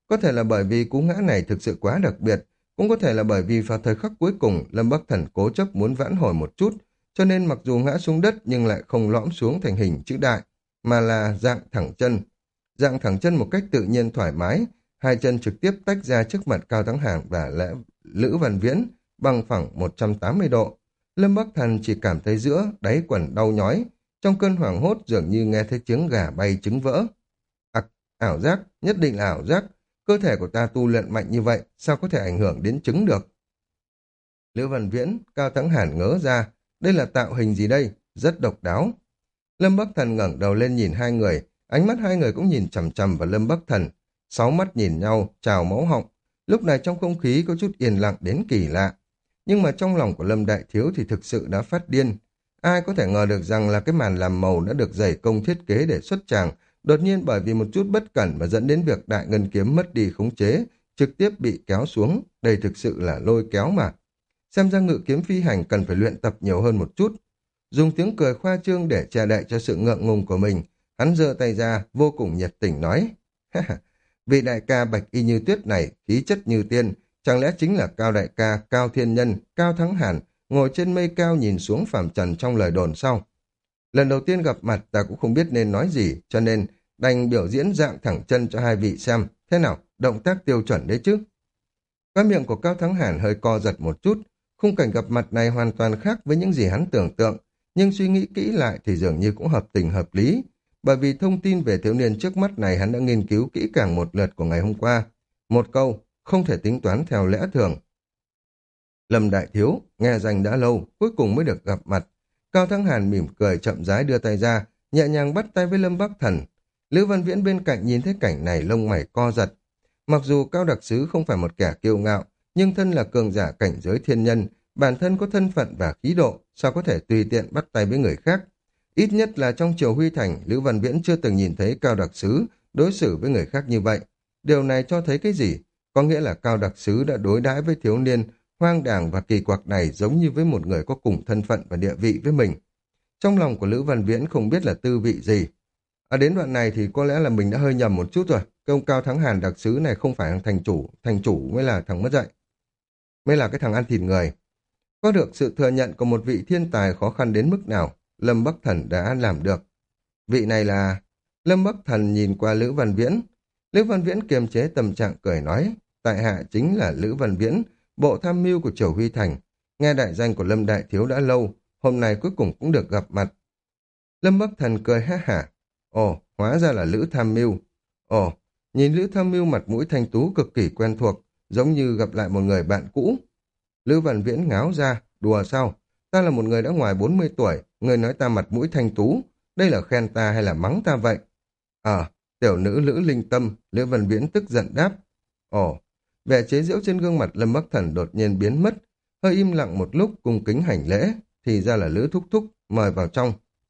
Có thể là bởi vì cú ngã này thực sự quá đặc biệt, cũng có thể là bởi vì vào thời khắc cuối cùng Lâm Bắc Thần cố chấp muốn vãn hồi một chút, cho nên mặc dù ngã xuống đất nhưng lại không lõm xuống thành hình chữ đại, mà là dạng thẳng chân. Dạng thẳng chân một cách tự nhiên thoải mái, hai chân trực tiếp tách ra trước mặt Cao Thắng Hàn và Lẽ, Lữ Văn Viễn bằng phẳng một trăm tám mươi độ. Lâm Bắc Thần chỉ cảm thấy giữa đáy quần đau nhói, trong cơn hoảng hốt dường như nghe thấy tiếng gà bay trứng vỡ. Ặc, ảo giác, nhất định là ảo giác. Cơ thể của ta tu luyện mạnh như vậy, sao có thể ảnh hưởng đến trứng được? Lữ Văn Viễn, Cao Thắng Hàn ngớ ra, đây là tạo hình gì đây? Rất độc đáo. Lâm Bắc Thần ngẩng đầu lên nhìn hai người, ánh mắt hai người cũng nhìn chằm chằm vào Lâm Bắc Thần. Sáu mắt nhìn nhau, trào máu họng. Lúc này trong không khí có chút yên lặng đến kỳ lạ. Nhưng mà trong lòng của Lâm Đại Thiếu thì thực sự đã phát điên. Ai có thể ngờ được rằng là cái màn làm màu đã được dày công thiết kế để xuất tràng, đột nhiên bởi vì một chút bất cẩn mà dẫn đến việc Đại Ngân Kiếm mất đi khống chế, trực tiếp bị kéo xuống. Đây thực sự là lôi kéo mà. Xem ra ngự kiếm phi hành cần phải luyện tập nhiều hơn một chút. Dùng tiếng cười khoa trương để che đậy cho sự ngượng ngùng của mình, hắn giơ tay ra, vô cùng nhiệt tình nói. Vị đại ca bạch y như tuyết này, khí chất như tiên, chẳng lẽ chính là Cao đại ca, Cao Thiên Nhân, Cao Thắng Hàn, ngồi trên mây cao nhìn xuống phàm trần trong lời đồn sau. Lần đầu tiên gặp mặt ta cũng không biết nên nói gì, cho nên đành biểu diễn dạng thẳng chân cho hai vị xem. Thế nào, động tác tiêu chuẩn đấy chứ? Cái miệng của Cao Thắng Hàn hơi co giật một chút, khung cảnh gặp mặt này hoàn toàn khác với những gì hắn tưởng tượng, nhưng suy nghĩ kỹ lại thì dường như cũng hợp tình hợp lý, bởi vì thông tin về thiếu niên trước mắt này hắn đã nghiên cứu kỹ càng một lượt của ngày hôm qua. Một câu, không thể tính toán theo lẽ thường. Lâm Đại Thiếu, nghe danh đã lâu, cuối cùng mới được gặp mặt. Cao Thắng Hàn mỉm cười chậm rãi đưa tay ra, nhẹ nhàng bắt tay với Lâm Bắc Thần. Lữ Văn Viễn bên cạnh nhìn thấy cảnh này lông mày co giật. Mặc dù Cao Đặc Sứ không phải một kẻ kiêu ngạo, nhưng thân là cường giả cảnh giới thiên nhân, bản thân có thân phận và khí độ, sao có thể tùy tiện bắt tay với người khác. Ít nhất là trong Triều Huy Thành, Lữ Văn Viễn chưa từng nhìn thấy Cao Đặc Sứ đối xử với người khác như vậy. Điều này cho thấy cái gì? Có nghĩa là Cao Đặc Sứ đã đối đãi với thiếu niên hoang đàng và kỳ quặc này giống như với một người có cùng thân phận và địa vị với mình. Trong lòng của Lữ Văn Viễn không biết là tư vị gì. À, đến đoạn này thì có lẽ là mình đã hơi nhầm một chút rồi. Cái ông Cao Thắng Hàn Đặc Sứ này không phải thành chủ, thành chủ mới là thằng mất dạy. Mới là cái thằng ăn thịt người. Có được sự thừa nhận của một vị thiên tài khó khăn đến mức nào, Lâm Bắc Thần đã làm được. Vị này là... Lâm Bắc Thần nhìn qua Lữ Văn Viễn. Lữ Văn Viễn kiềm chế tâm trạng cười nói, tại hạ chính là Lữ Văn Viễn, bộ tham mưu của Triều Huy Thành. Nghe đại danh của Lâm Đại Thiếu đã lâu, hôm nay cuối cùng cũng được gặp mặt. Lâm Bắc Thần cười ha hả. Ồ, hóa ra là Lữ Tham Mưu. Ồ, nhìn Lữ Tham Mưu mặt mũi thanh tú cực kỳ quen thuộc, giống như gặp lại một người bạn cũ. Lữ Văn Viễn ngáo ra, đùa sao? Ta là một người đã ngoài bốn mươi tuổi, người nói ta mặt mũi thanh tú. Đây là khen ta hay là mắng ta vậy? Ờ, tiểu nữ Lữ Linh Tâm, Lữ Văn Viễn tức giận đáp. Ồ, vẻ chế giễu trên gương mặt Lâm Bắc Thần đột nhiên biến mất, hơi im lặng một lúc cung kính hành lễ, thì ra là Lữ Thúc Thúc, mời vào trong.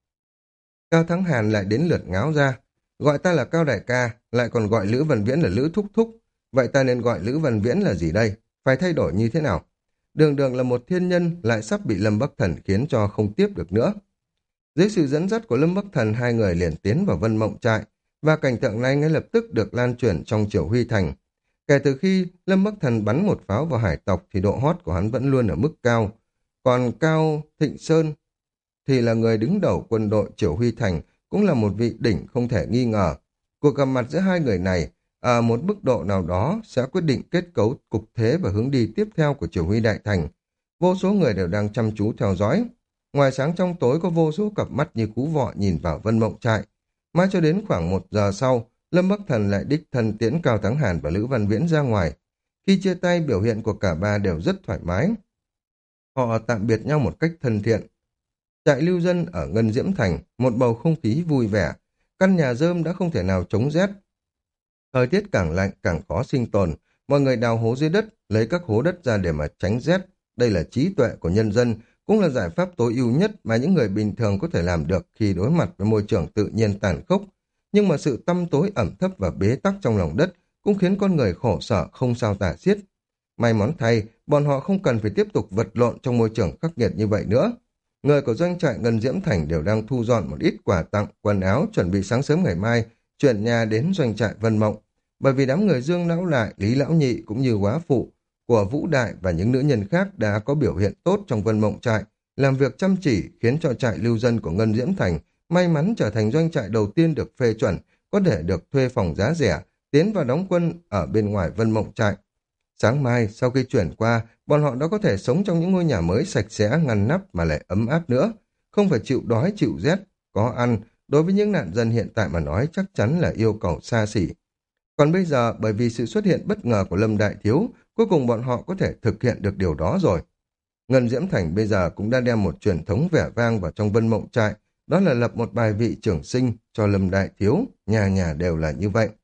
Cao Thắng Hàn lại đến lượt ngáo ra, gọi ta là Cao Đại ca, lại còn gọi Lữ Văn Viễn là Lữ Thúc Thúc, vậy ta nên gọi Lữ Văn Viễn là gì đây? Phải thay đổi như thế nào? Đường đường là một thiên nhân lại sắp bị Lâm Bắc Thần khiến cho không tiếp được nữa. Dưới sự dẫn dắt của Lâm Bắc Thần, hai người liền tiến vào Vân Mộng Trại, và cảnh tượng này ngay lập tức được lan truyền trong Triều Huy Thành. Kể từ khi Lâm Bắc Thần bắn một pháo vào hải tộc thì độ hot của hắn vẫn luôn ở mức cao. Còn Cao Thịnh Sơn thì là người đứng đầu quân đội Triều Huy Thành, cũng là một vị đỉnh không thể nghi ngờ. Cuộc gặp mặt giữa hai người này ở một mức độ nào đó sẽ quyết định kết cấu cục thế và hướng đi tiếp theo của Triều Huy Đại Thành. Vô số người đều đang chăm chú theo dõi. Ngoài sáng trong tối có vô số cặp mắt như cú vọ nhìn vào Vân Mộng Trại. Mãi cho đến khoảng một giờ sau, Lâm Bắc Thần lại đích thân tiễn Cao Thắng Hàn và Lữ Văn Viễn ra ngoài. Khi chia tay, biểu hiện của cả ba đều rất thoải mái. Họ tạm biệt nhau một cách thân thiện. Trại lưu dân ở Ngân Diễm Thành, một bầu không khí vui vẻ. Căn nhà rơm đã không thể nào chống rét. Thời tiết càng lạnh càng khó sinh tồn. Mọi người đào hố dưới đất, lấy các hố đất ra để mà tránh rét. Đây là trí tuệ của nhân dân, cũng là giải pháp tối ưu nhất mà những người bình thường có thể làm được khi đối mặt với môi trường tự nhiên tàn khốc. Nhưng mà sự tăm tối ẩm thấp và bế tắc trong lòng đất cũng khiến con người khổ sở không sao tả xiết. May mắn thay, bọn họ không cần phải tiếp tục vật lộn trong môi trường khắc nghiệt như vậy nữa. Người của doanh trại Ngân Diễm Thành đều đang thu dọn một ít quà tặng, quần áo, chuẩn bị sáng sớm ngày mai chuyển nhà đến doanh trại Vân Mộng. bởi vì đám người Dương Lão Lại, Lý Lão Nhị cũng như góa phụ của Vũ Đại và những nữ nhân khác đã có biểu hiện tốt trong Vân Mộng Trại, làm việc chăm chỉ khiến cho trại lưu dân của Ngân Diễm Thành may mắn trở thành doanh trại đầu tiên được phê chuẩn, có thể được thuê phòng giá rẻ, tiến vào đóng quân ở bên ngoài Vân Mộng Trại. Sáng mai, sau khi chuyển qua, bọn họ đã có thể sống trong những ngôi nhà mới sạch sẽ, ngăn nắp mà lại ấm áp nữa. Không phải chịu đói, chịu rét, có ăn, đối với những nạn dân hiện tại mà nói chắc chắn là yêu cầu xa xỉ. Còn bây giờ, bởi vì sự xuất hiện bất ngờ của Lâm Đại Thiếu, cuối cùng bọn họ có thể thực hiện được điều đó rồi. Ngân Diễm Thành bây giờ cũng đã đem một truyền thống vẻ vang vào trong Vân Mộng Trại, đó là lập một bài vị trưởng sinh cho Lâm Đại Thiếu, nhà nhà đều là như vậy.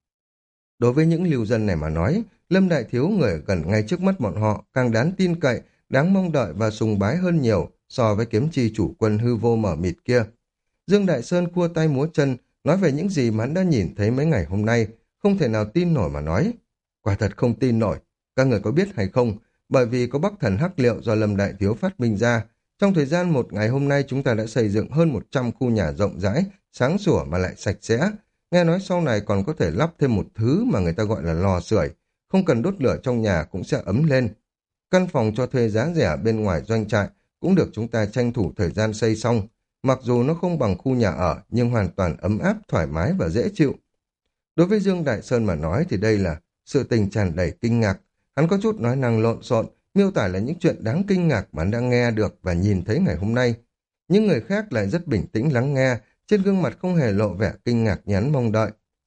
Đối với những lưu dân này mà nói, Lâm Đại Thiếu người gần ngay trước mắt bọn họ càng đáng tin cậy, đáng mong đợi và sùng bái hơn nhiều so với kiếm chi chủ quân hư vô mở mịt kia. Dương Đại Sơn cua tay múa chân, nói về những gì mà hắn đã nhìn thấy mấy ngày hôm nay, không thể nào tin nổi mà nói. Quả thật không tin nổi, các người có biết hay không, bởi vì có Bắc Thần Hắc Liệu do Lâm Đại Thiếu phát minh ra, trong thời gian một ngày hôm nay chúng ta đã xây dựng hơn một trăm khu nhà rộng rãi, sáng sủa mà lại sạch sẽ. Nghe nói sau này còn có thể lắp thêm một thứ mà người ta gọi là lò sưởi, không cần đốt lửa trong nhà cũng sẽ ấm lên. Căn phòng cho thuê giá rẻ bên ngoài doanh trại cũng được chúng ta tranh thủ thời gian xây xong. Mặc dù nó không bằng khu nhà ở nhưng hoàn toàn ấm áp, thoải mái và dễ chịu. Đối với Dương Đại Sơn mà nói thì đây là sự tình tràn đầy kinh ngạc. Hắn có chút nói năng lộn xộn, miêu tả là những chuyện đáng kinh ngạc mà hắn đã nghe được và nhìn thấy ngày hôm nay. Những người khác lại rất bình tĩnh lắng nghe, trên gương mặt không hề lộ vẻ kinh ngạc nhắn mong đợi.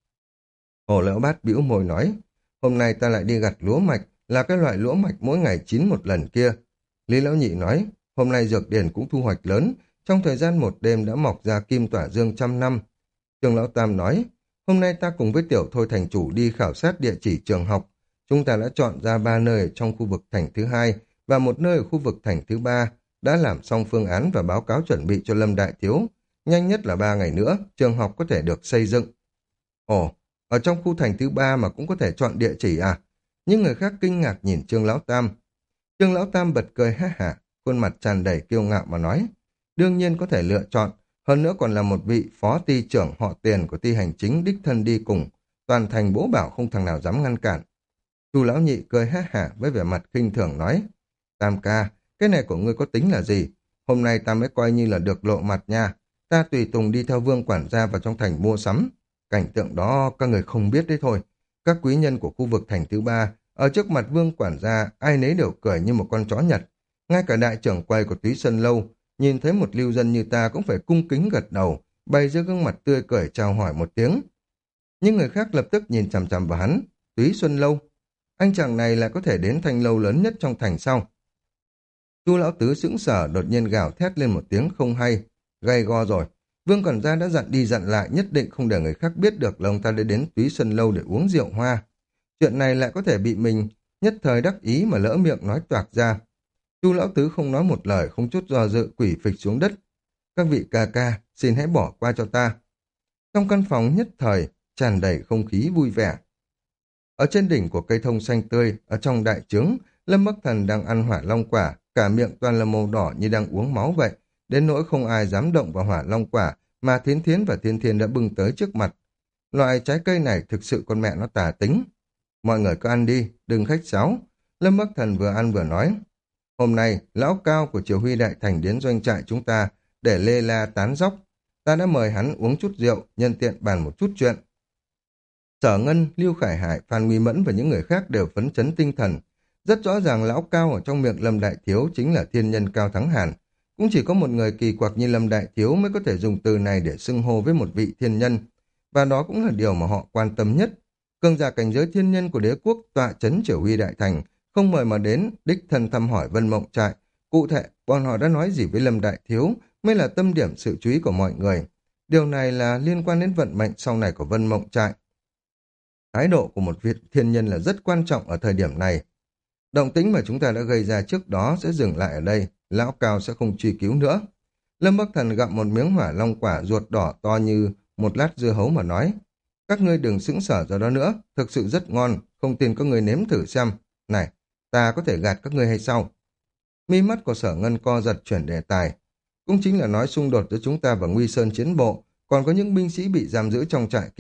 Hồ Lão Bát bĩu môi nói, hôm nay ta lại đi gặt lúa mạch, là cái loại lúa mạch mỗi ngày chín một lần kia. Lý Lão Nhị nói, hôm nay dược điển cũng thu hoạch lớn, trong thời gian một đêm đã mọc ra kim tỏa dương trăm năm. Trương Lão Tam nói, hôm nay ta cùng với Tiểu Thôi thành chủ đi khảo sát địa chỉ trường học. Chúng ta đã chọn ra ba nơi ở trong khu vực thành thứ hai và một nơi ở khu vực thành thứ ba, đã làm xong phương án và báo cáo chuẩn bị cho Lâm Đại Thiếu. Nhanh nhất là ba ngày nữa, trường học có thể được xây dựng. Ồ, ở trong khu thành thứ ba mà cũng có thể chọn địa chỉ à? Những người khác kinh ngạc nhìn Trương Lão Tam. Trương Lão Tam bật cười ha hả, khuôn mặt tràn đầy kiêu ngạo mà nói, đương nhiên có thể lựa chọn, hơn nữa còn là một vị phó ty trưởng họ Tiền của ty hành chính đích thân đi cùng, toàn thành bố bảo không thằng nào dám ngăn cản. Chu Lão Nhị cười ha hả với vẻ mặt khinh thường nói, Tam ca, cái này của ngươi có tính là gì? Hôm nay ta mới coi như là được lộ mặt nha, ta tùy tùng đi theo Vương quản gia vào trong thành mua sắm. Cảnh tượng đó các người không biết đấy thôi. Các quý nhân của khu vực thành thứ ba, ở trước mặt Vương quản gia, ai nấy đều cười như một con chó Nhật. Ngay cả đại trưởng quầy của Túy Xuân Lâu, nhìn thấy một lưu dân như ta cũng phải cung kính gật đầu, bày ra gương mặt tươi cười chào hỏi một tiếng. Nhưng người khác lập tức nhìn chằm chằm vào hắn. Túy Xuân Lâu, anh chàng này lại có thể đến thanh lâu lớn nhất trong thành sau. Chu Lão Tứ sững sờ đột nhiên gào thét lên một tiếng không hay, gay go rồi. Vương quản gia đã dặn đi dặn lại nhất định không để người khác biết được là ông ta đã đến Túy Xuân Lâu để uống rượu hoa. Chuyện này lại có thể bị mình nhất thời đắc ý mà lỡ miệng nói toạc ra. Chu Lão Tứ không nói một lời, không chút do dự quỷ phịch xuống đất. Các vị ca ca, xin hãy bỏ qua cho ta. Trong căn phòng nhất thời, tràn đầy không khí vui vẻ. Ở trên đỉnh của cây thông xanh tươi, ở trong đại trướng, Lâm Bắc Thần đang ăn hỏa long quả, cả miệng toàn là màu đỏ như đang uống máu vậy. Đến nỗi không ai dám động vào hỏa long quả, mà Thiến Thiến và Thiên Thiên đã bưng tới trước mặt. Loại trái cây này thực sự con mẹ nó tà tính. Mọi người cứ ăn đi, đừng khách sáo. Lâm Bắc Thần vừa ăn vừa nói. Hôm nay, lão cao của Triều Huy Đại Thành đến doanh trại chúng ta để lê la tán dóc. Ta đã mời hắn uống chút rượu, nhân tiện bàn một chút chuyện. Sở Ngân, Lưu Khải Hải, Phan Nguy Mẫn và những người khác đều phấn chấn tinh thần. Rất rõ ràng lão cao ở trong miệng Lâm Đại Thiếu chính là thiên nhân Cao Thắng Hàn. Cũng chỉ có một người kỳ quặc như Lâm Đại Thiếu mới có thể dùng từ này để xưng hô với một vị thiên nhân. Và đó cũng là điều mà họ quan tâm nhất. Cường giả cảnh giới thiên nhân của đế quốc tọa chấn Triều Huy Đại Thành, không mời mà đến, đích thân thăm hỏi Vân Mộng Trại. Cụ thể, bọn họ đã nói gì với Lâm Đại Thiếu mới là tâm điểm sự chú ý của mọi người. Điều này là liên quan đến vận mệnh sau này của Vân Mộng Trại. Thái độ của một vị thiên nhân là rất quan trọng ở thời điểm này. Động tĩnh mà chúng ta đã gây ra trước đó sẽ dừng lại ở đây, lão cao sẽ không truy cứu nữa. Lâm Bắc Thần gặm một miếng hỏa long quả ruột đỏ to như một lát dưa hấu mà nói. Các ngươi đừng sững sờ ra đó nữa, thực sự rất ngon, không tin các ngươi nếm thử xem. Này, ta có thể gạt các ngươi hay sao? Mi mắt của Sở Ngân co giật chuyển đề tài. Cũng chính là nói xung đột giữa chúng ta và Nguy Sơn chiến bộ, còn có những binh sĩ bị giam giữ trong trại kia,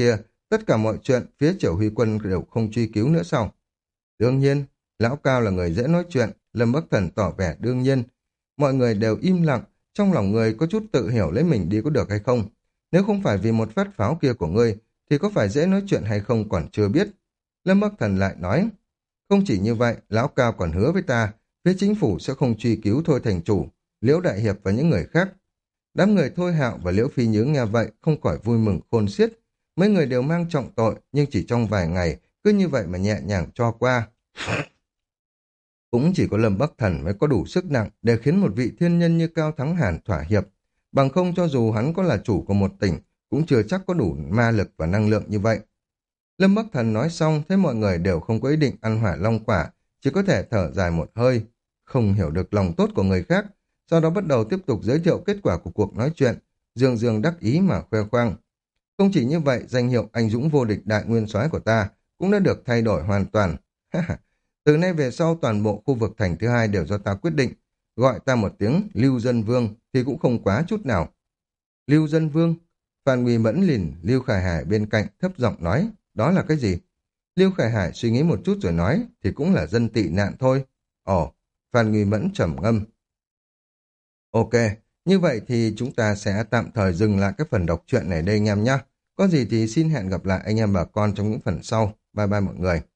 Tất cả mọi chuyện, phía Triều Huy Quân đều không truy cứu nữa sao? Đương nhiên, Lão Cao là người dễ nói chuyện, Lâm Bắc Thần tỏ vẻ đương nhiên. Mọi người đều im lặng, trong lòng người có chút tự hiểu lấy mình đi có được hay không. Nếu không phải vì một phát pháo kia của ngươi, thì có phải dễ nói chuyện hay không còn chưa biết. Lâm Bắc Thần lại nói, không chỉ như vậy, Lão Cao còn hứa với ta, phía chính phủ sẽ không truy cứu Thôi Thành Chủ, Liễu Đại Hiệp và những người khác. Đám người Thôi Hạo và Liễu Phi Nhứ nghe vậy không khỏi vui mừng khôn xiết. Mấy người đều mang trọng tội, nhưng chỉ trong vài ngày, cứ như vậy mà nhẹ nhàng cho qua. Cũng chỉ có Lâm Bắc Thần mới có đủ sức nặng để khiến một vị thiên nhân như Cao Thắng Hàn thỏa hiệp. Bằng không cho dù hắn có là chủ của một tỉnh, cũng chưa chắc có đủ ma lực và năng lượng như vậy. Lâm Bắc Thần nói xong, thấy mọi người đều không có ý định ăn hỏa long quả, chỉ có thể thở dài một hơi, không hiểu được lòng tốt của người khác. Sau đó bắt đầu tiếp tục giới thiệu kết quả của cuộc nói chuyện, dương dương đắc ý mà khoe khoang. Không chỉ như vậy, danh hiệu anh dũng vô địch đại nguyên soái của ta cũng đã được thay đổi hoàn toàn. Từ nay về sau toàn bộ khu vực thành thứ hai đều do ta quyết định. Gọi ta một tiếng Lưu Dân Vương thì cũng không quá chút nào. Lưu Dân Vương? Phan Nguy Mẫn lìn Lưu Khải Hải bên cạnh thấp giọng nói, đó là cái gì? Lưu Khải Hải suy nghĩ một chút rồi nói, thì cũng là dân tị nạn thôi. Ồ, Phan Nguy Mẫn trầm ngâm. Ok, như vậy thì chúng ta sẽ tạm thời dừng lại cái phần đọc truyện này đây anh em nhé. Có gì thì xin hẹn gặp lại anh em bà con trong những phần sau. Bye bye mọi người.